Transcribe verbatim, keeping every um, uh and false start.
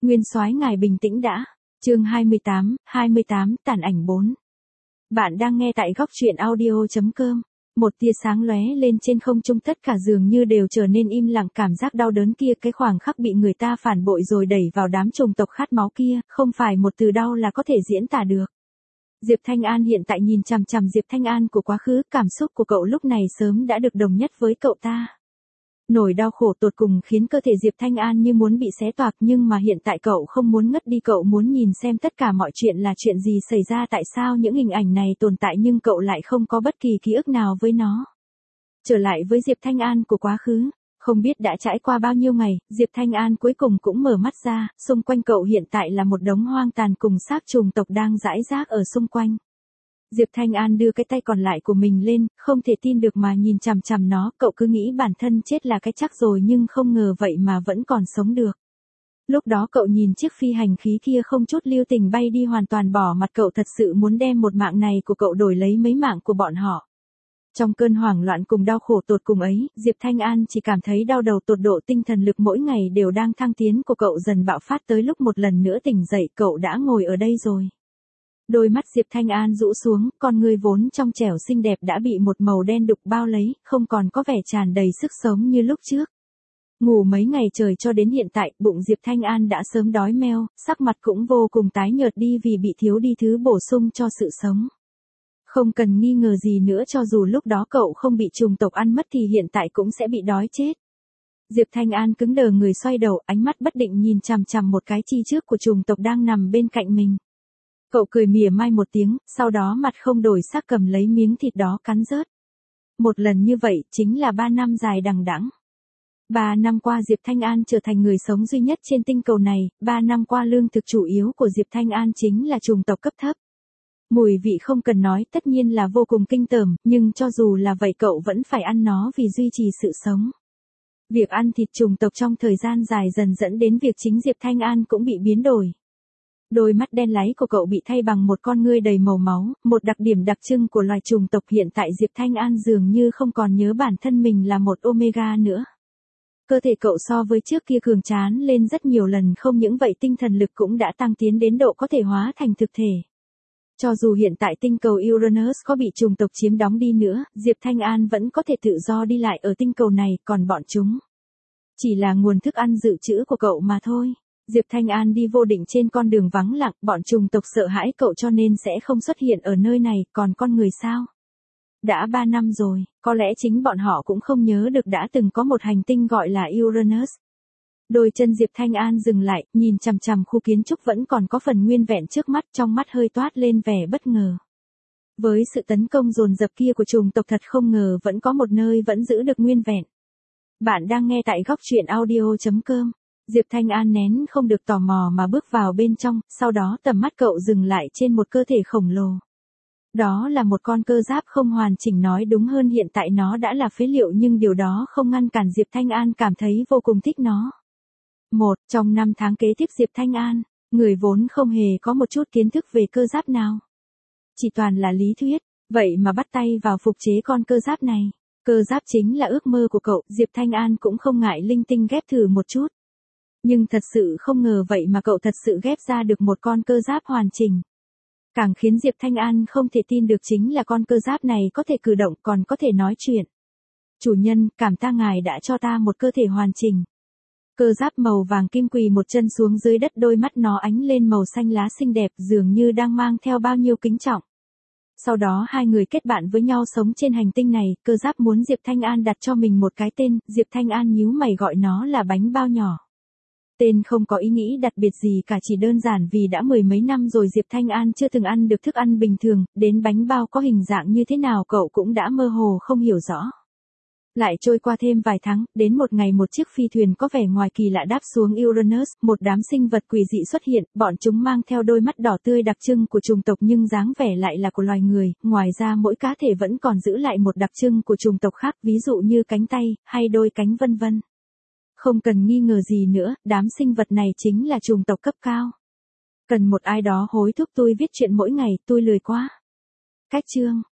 Nguyên soái ngài bình tĩnh đã. Chương hai mươi tám, hai mươi tám, tản ảnh bốn. Bạn đang nghe tại góc truyện audio chấm com. Một tia sáng lóe lên trên không trung, tất cả dường như đều trở nên im lặng, cảm giác đau đớn kia, cái khoảng khắc bị người ta phản bội rồi đẩy vào đám chủng tộc khát máu kia, không phải một từ đau là có thể diễn tả được. Diệp Thanh An hiện tại nhìn chằm chằm Diệp Thanh An của quá khứ, cảm xúc của cậu lúc này sớm đã được đồng nhất với cậu ta. Nỗi đau khổ tột cùng khiến cơ thể Diệp Thanh An như muốn bị xé toạc, nhưng mà hiện tại cậu không muốn ngất đi, cậu muốn nhìn xem tất cả mọi chuyện là chuyện gì xảy ra, tại sao những hình ảnh này tồn tại nhưng cậu lại không có bất kỳ ký ức nào với nó. Trở lại với Diệp Thanh An của quá khứ, không biết đã trải qua bao nhiêu ngày, Diệp Thanh An cuối cùng cũng mở mắt ra, xung quanh cậu hiện tại là một đống hoang tàn cùng xác chủng tộc đang rải rác ở xung quanh. Diệp Thanh An đưa cái tay còn lại của mình lên, không thể tin được mà nhìn chằm chằm nó, cậu cứ nghĩ bản thân chết là cái chắc rồi nhưng không ngờ vậy mà vẫn còn sống được. Lúc đó cậu nhìn chiếc phi hành khí kia không chút lưu tình bay đi, hoàn toàn bỏ mặt, cậu thật sự muốn đem một mạng này của cậu đổi lấy mấy mạng của bọn họ. Trong cơn hoảng loạn cùng đau khổ tột cùng ấy, Diệp Thanh An chỉ cảm thấy đau đầu tột độ, tinh thần lực mỗi ngày đều đang thăng tiến của cậu dần bạo phát, tới lúc một lần nữa tỉnh dậy cậu đã ngồi ở đây rồi. Đôi mắt Diệp Thanh An rũ xuống, con người vốn trong trẻo xinh đẹp đã bị một màu đen đục bao lấy, không còn có vẻ tràn đầy sức sống như lúc trước. Ngủ mấy ngày trời cho đến hiện tại, bụng Diệp Thanh An đã sớm đói meo, sắc mặt cũng vô cùng tái nhợt đi vì bị thiếu đi thứ bổ sung cho sự sống. Không cần nghi ngờ gì nữa, cho dù lúc đó cậu không bị chủng tộc ăn mất thì hiện tại cũng sẽ bị đói chết. Diệp Thanh An cứng đờ người, xoay đầu, ánh mắt bất định nhìn chằm chằm một cái chi trước của chủng tộc đang nằm bên cạnh mình. Cậu cười mỉa mai một tiếng, sau đó mặt không đổi sắc cầm lấy miếng thịt đó cắn rớt. Một lần như vậy chính là ba năm dài đằng đẵng. Ba năm qua Diệp Thanh An trở thành người sống duy nhất trên tinh cầu này, ba năm qua lương thực chủ yếu của Diệp Thanh An chính là chủng tộc cấp thấp. Mùi vị không cần nói, tất nhiên là vô cùng kinh tởm, nhưng cho dù là vậy cậu vẫn phải ăn nó vì duy trì sự sống. Việc ăn thịt chủng tộc trong thời gian dài dần dẫn đến việc chính Diệp Thanh An cũng bị biến đổi. Đôi mắt đen láy của cậu bị thay bằng một con ngươi đầy màu máu, một đặc điểm đặc trưng của loài chủng tộc. Hiện tại Diệp Thanh An dường như không còn nhớ bản thân mình là một Omega nữa. Cơ thể cậu so với trước kia cường tráng lên rất nhiều lần, không những vậy tinh thần lực cũng đã tăng tiến đến độ có thể hóa thành thực thể. Cho dù hiện tại tinh cầu Uranus có bị chủng tộc chiếm đóng đi nữa, Diệp Thanh An vẫn có thể tự do đi lại ở tinh cầu này, còn bọn chúng chỉ là nguồn thức ăn dự trữ của cậu mà thôi. Diệp Thanh An đi vô định trên con đường vắng lặng, bọn chủng tộc sợ hãi cậu cho nên sẽ không xuất hiện ở nơi này, còn con người sao? Đã ba năm rồi, có lẽ chính bọn họ cũng không nhớ được đã từng có một hành tinh gọi là Uranus. Đôi chân Diệp Thanh An dừng lại, nhìn chằm chằm khu kiến trúc vẫn còn có phần nguyên vẹn trước mắt, trong mắt hơi toát lên vẻ bất ngờ. Với sự tấn công dồn dập kia của chủng tộc, thật không ngờ vẫn có một nơi vẫn giữ được nguyên vẹn. Bạn đang nghe tại góc truyện audio chấm com. Diệp Thanh An nén không được tò mò mà bước vào bên trong, sau đó tầm mắt cậu dừng lại trên một cơ thể khổng lồ. Đó là một con cơ giáp không hoàn chỉnh, nói đúng hơn hiện tại nó đã là phế liệu, nhưng điều đó không ngăn cản Diệp Thanh An cảm thấy vô cùng thích nó. Một, trong năm tháng kế tiếp Diệp Thanh An, người vốn không hề có một chút kiến thức về cơ giáp nào. Chỉ toàn là lý thuyết, vậy mà bắt tay vào phục chế con cơ giáp này. Cơ giáp chính là ước mơ của cậu, Diệp Thanh An cũng không ngại linh tinh ghép thử một chút. Nhưng thật sự không ngờ vậy mà cậu thật sự ghép ra được một con cơ giáp hoàn chỉnh. Càng khiến Diệp Thanh An không thể tin được chính là con cơ giáp này có thể cử động, còn có thể nói chuyện. Chủ nhân, cảm ta ngài đã cho ta một cơ thể hoàn chỉnh. Cơ giáp màu vàng kim quỳ một chân xuống dưới đất, đôi mắt nó ánh lên màu xanh lá xinh đẹp, dường như đang mang theo bao nhiêu kính trọng. Sau đó hai người kết bạn với nhau sống trên hành tinh này, cơ giáp muốn Diệp Thanh An đặt cho mình một cái tên, Diệp Thanh An nhíu mày gọi nó là bánh bao nhỏ. Tên không có ý nghĩ đặc biệt gì cả, chỉ đơn giản vì đã mười mấy năm rồi Diệp Thanh An chưa từng ăn được thức ăn bình thường, đến bánh bao có hình dạng như thế nào cậu cũng đã mơ hồ không hiểu rõ. Lại trôi qua thêm vài tháng, đến một ngày một chiếc phi thuyền có vẻ ngoài kỳ lạ đáp xuống Uranus, một đám sinh vật quỷ dị xuất hiện, bọn chúng mang theo đôi mắt đỏ tươi đặc trưng của chủng tộc nhưng dáng vẻ lại là của loài người, ngoài ra mỗi cá thể vẫn còn giữ lại một đặc trưng của chủng tộc khác, ví dụ như cánh tay, hay đôi cánh vân vân. Không cần nghi ngờ gì nữa, đám sinh vật này chính là chủng tộc cấp cao. Cần một ai đó hối thúc tôi viết chuyện mỗi ngày, tôi lười quá. Cách chương